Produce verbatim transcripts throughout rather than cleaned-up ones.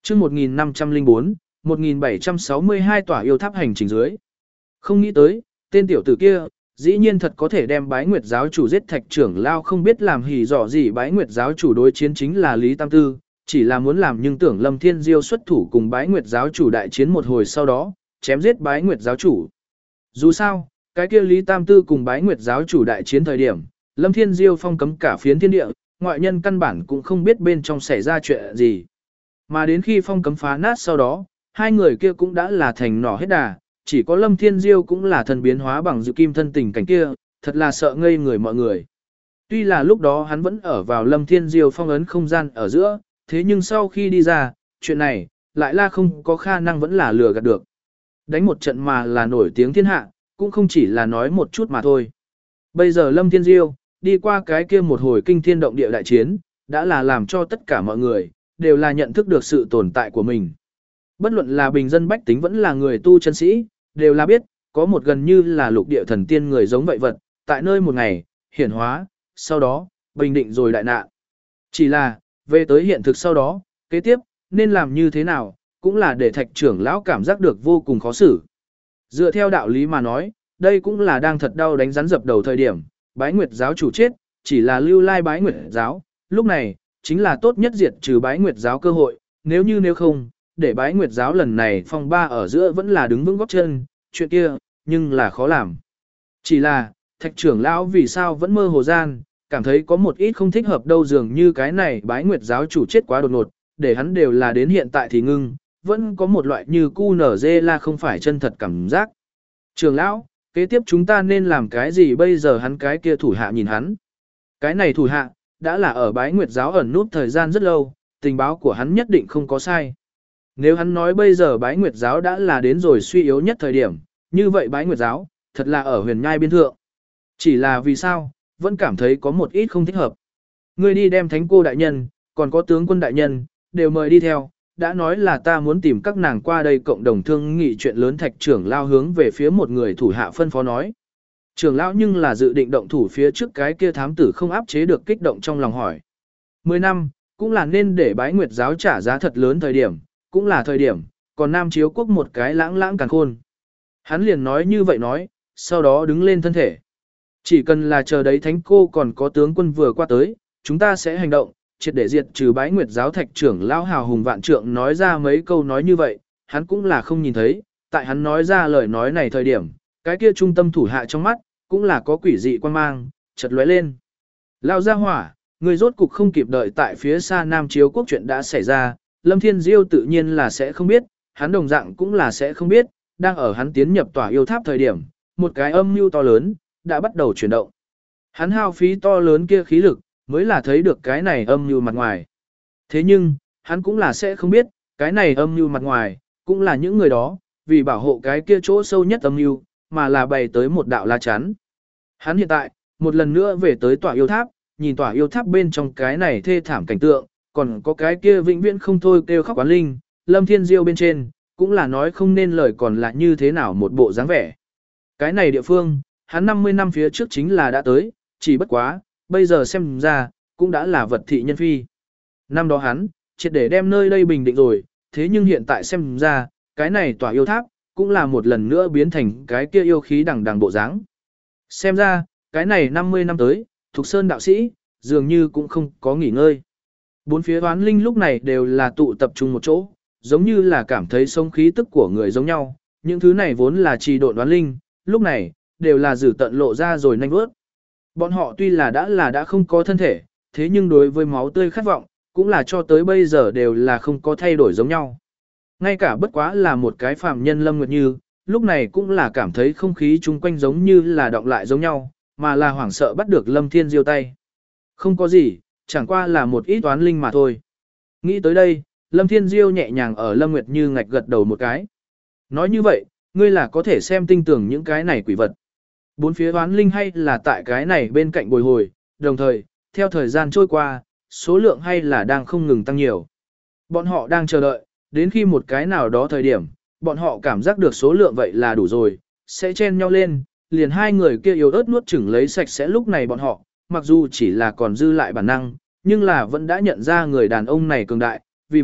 chương một nghìn năm trăm lẻ bốn, một nghìn bảy trăm sáu mươi hai tỏa yêu tháp hành trình dưới. Không nghĩ tới, tên tiểu tử kia, dĩ nhiên thật có thể đem bái nguyệt giáo chủ giết thạch trưởng lao, không biết làm hỉ dọ gì. Bái nguyệt giáo chủ đối chiến chính là Lý Tam Tư, chỉ là muốn làm nhưng tưởng Lâm Thiên Diêu xuất thủ cùng bái nguyệt giáo chủ đại chiến một hồi, sau đó chém giết bái nguyệt giáo chủ. Dù sao, cái kia Lý Tam Tư cùng bái nguyệt giáo chủ đại chiến thời điểm, Lâm Thiên Diêu phong cấm cả phiến thiên địa, ngoại nhân căn bản cũng không biết bên trong xảy ra chuyện gì. Mà đến khi phong cấm phá nát sau đó, hai người kia cũng đã là thành nỏ hết đà, chỉ có Lâm Thiên Diêu cũng là thần biến hóa bằng dự kim thân tình cảnh kia, thật là sợ ngây người mọi người. Tuy là lúc đó hắn vẫn ở vào Lâm Thiên Diêu phong ấn không gian ở giữa, thế nhưng sau khi đi ra, chuyện này, lại là không có khả năng vẫn là lừa gạt được. Đánh một trận mà là nổi tiếng thiên hạ, cũng không chỉ là nói một chút mà thôi. Bây giờ Lâm Thiên Diêu, đi qua cái kia một hồi kinh thiên động địa đại chiến, đã là làm cho tất cả mọi người, đều là nhận thức được sự tồn tại của mình. Bất luận là bình dân bách tính vẫn là người tu chân sĩ, đều là biết, có một gần như là lục địa thần tiên người giống vậy vật, tại nơi một ngày, hiển hóa, sau đó, bình định rồi đại nạn. Chỉ là, về tới hiện thực sau đó, kế tiếp, nên làm như thế nào, cũng là để thạch trưởng lão cảm giác được vô cùng khó xử. Dựa theo đạo lý mà nói, đây cũng là đang thật đau đánh rắn dập đầu thời điểm, bái nguyệt giáo chủ chết, chỉ là lưu lai bái nguyệt giáo, lúc này, chính là tốt nhất diệt trừ bái nguyệt giáo cơ hội, nếu như nếu không, để bái nguyệt giáo lần này phong ba ở giữa vẫn là đứng vững gót chân, chuyện kia, nhưng là khó làm. Chỉ là, thạch trưởng lão vì sao vẫn mơ hồ gian, cảm thấy có một ít không thích hợp đâu, dường như cái này bái nguyệt giáo chủ chết quá đột ngột, để hắn đều là đến hiện tại thì ngưng, vẫn có một loại như cu nở dê la không phải chân thật cảm giác. Trưởng lão, kế tiếp chúng ta nên làm cái gì bây giờ? Hắn cái kia thủ hạ nhìn hắn. Cái này thủ hạ, đã là ở bái nguyệt giáo ẩn núp thời gian rất lâu, tình báo của hắn nhất định không có sai. Nếu hắn nói bây giờ bái nguyệt giáo đã là đến rồi suy yếu nhất thời điểm, như vậy bái nguyệt giáo, thật là ở huyền nhai biên thượng. Chỉ là vì sao, vẫn cảm thấy có một ít không thích hợp. Ngươi đi đem thánh cô đại nhân, còn có tướng quân đại nhân, đều mời đi theo, đã nói là ta muốn tìm các nàng qua đây cộng đồng thương nghị chuyện lớn. Thạch trưởng lao hướng về phía một người thủ hạ phân phó nói. Trưởng lão nhưng là dự định động thủ phía trước cái kia thám tử không áp chế được kích động trong lòng hỏi. Mười năm, cũng là nên để bái nguyệt giáo trả giá thật lớn thời điểm, cũng là thời điểm, còn Nam Chiếu Quốc một cái lãng lãng càn khôn. Hắn liền nói như vậy nói, sau đó đứng lên thân thể. Chỉ cần là chờ đấy thánh cô còn có tướng quân vừa qua tới, chúng ta sẽ hành động, triệt để diệt trừ bái nguyệt giáo. Thạch trưởng lão hào hùng vạn trượng nói ra mấy câu nói như vậy, hắn cũng là không nhìn thấy, tại hắn nói ra lời nói này thời điểm, cái kia trung tâm thủ hạ trong mắt, cũng là có quỷ dị quan mang, chợt lóe lên. Lao ra hỏa, người rốt cục không kịp đợi, tại phía xa Nam Chiếu Quốc chuyện đã xảy ra, Lâm Thiên Diêu tự nhiên là sẽ không biết, hắn đồng dạng cũng là sẽ không biết, đang ở hắn tiến nhập tỏa yêu tháp thời điểm, một cái âm mưu to lớn, đã bắt đầu chuyển động. Hắn hao phí to lớn kia khí lực, mới là thấy được cái này âm mưu mặt ngoài. Thế nhưng, hắn cũng là sẽ không biết, cái này âm mưu mặt ngoài, cũng là những người đó, vì bảo hộ cái kia chỗ sâu nhất âm mưu, mà là bày tới một đạo lá chắn. Hắn hiện tại, một lần nữa về tới tỏa yêu tháp, nhìn tỏa yêu tháp bên trong cái này thê thảm cảnh tượng, còn có cái kia vĩnh viễn không thôi kêu khóc quán linh, Lâm Thiên Diêu bên trên, cũng là nói không nên lời còn là như thế nào một bộ dáng vẻ. Cái này địa phương, hắn năm mươi năm phía trước chính là đã tới, chỉ bất quá, bây giờ xem ra, cũng đã là vật thị nhân phi. Năm đó hắn, triệt để đem nơi đây bình định rồi, thế nhưng hiện tại xem ra, cái này tỏa yêu tháp, cũng là một lần nữa biến thành cái kia yêu khí đằng đằng bộ dáng. Xem ra, cái này năm mươi năm tới, Thục Sơn đạo sĩ, dường như cũng không có nghỉ ngơi. Bốn phía oán linh lúc này đều là tụ tập trung một chỗ, giống như là cảm thấy sống khí tức của người giống nhau. Những thứ này vốn là trì độn oán linh, lúc này, đều là giữ tận lộ ra rồi nhanh bước. Bọn họ tuy là đã là đã không có thân thể, thế nhưng đối với máu tươi khát vọng, cũng là cho tới bây giờ đều là không có thay đổi giống nhau. Ngay cả bất quá là một cái phàm nhân Lâm Nguyệt Như, lúc này cũng là cảm thấy không khí chung quanh giống như là động lại giống nhau, mà là hoảng sợ bắt được Lâm Thiên Diêu tay. Không có gì, chẳng qua là một ít toán linh mà thôi. Nghĩ tới đây, Lâm Thiên Diêu nhẹ nhàng ở Lâm Nguyệt Như ngạch gật đầu một cái. Nói như vậy, ngươi là có thể xem tinh tưởng những cái này quỷ vật. Bốn phía toán linh hay là tại cái này bên cạnh bồi hồi, đồng thời, theo thời gian trôi qua, số lượng hay là đang không ngừng tăng nhiều. Bọn họ đang chờ đợi, đến khi một cái nào đó thời điểm, bọn họ cảm giác được số lượng vậy là đủ rồi, sẽ chen nhau lên, liền hai người kia yếu ớt nuốt chửng lấy sạch sẽ. Lúc này bọn họ, mặc dù chỉ là còn dư lại bản năng, nhưng là vẫn đã nhận ra người đàn ông này cường đại, vì vậy,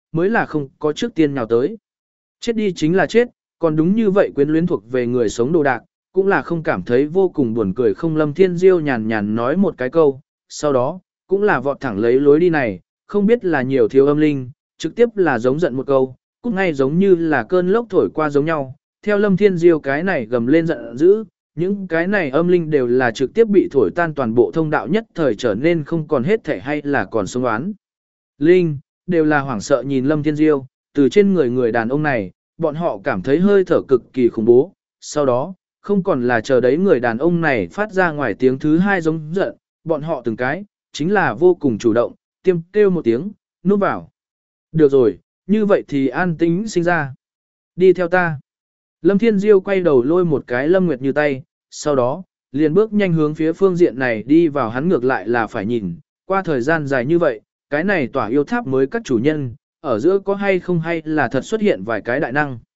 mới là không có trước tiên nào tới. Chết đi chính là chết, còn đúng như vậy quyến luyến thuộc về người sống đồ đạc, cũng là không cảm thấy vô cùng buồn cười không. Lâm Thiên Diêu nhàn nhàn nói một cái câu, sau đó, cũng là vọt thẳng lấy lối đi này, không biết là nhiều thiếu âm linh, trực tiếp là giống giận một câu, cũng ngay giống như là cơn lốc thổi qua giống nhau. Theo Lâm Thiên Diêu cái này gầm lên giận dữ, những cái này âm linh đều là trực tiếp bị thổi tan, toàn bộ thông đạo nhất thời trở nên không còn hết thể hay là còn sống oán. Linh, đều là hoảng sợ nhìn Lâm Thiên Diêu, từ trên người người đàn ông này, bọn họ cảm thấy hơi thở cực kỳ khủng bố, sau đó, không còn là chờ đấy người đàn ông này phát ra ngoài tiếng thứ hai giống giận, bọn họ từng cái, chính là vô cùng chủ động, tiêm kêu một tiếng, núp vào. Được rồi, như vậy thì an tính sinh ra. Đi theo ta. Lâm Thiên Diêu quay đầu lôi một cái Lâm Nguyệt Như tay, sau đó, liền bước nhanh hướng phía phương diện này đi vào. Hắn ngược lại là phải nhìn, qua thời gian dài như vậy, cái này tỏa yêu tháp mới các chủ nhân, ở giữa có hay không hay là thật xuất hiện vài cái đại năng.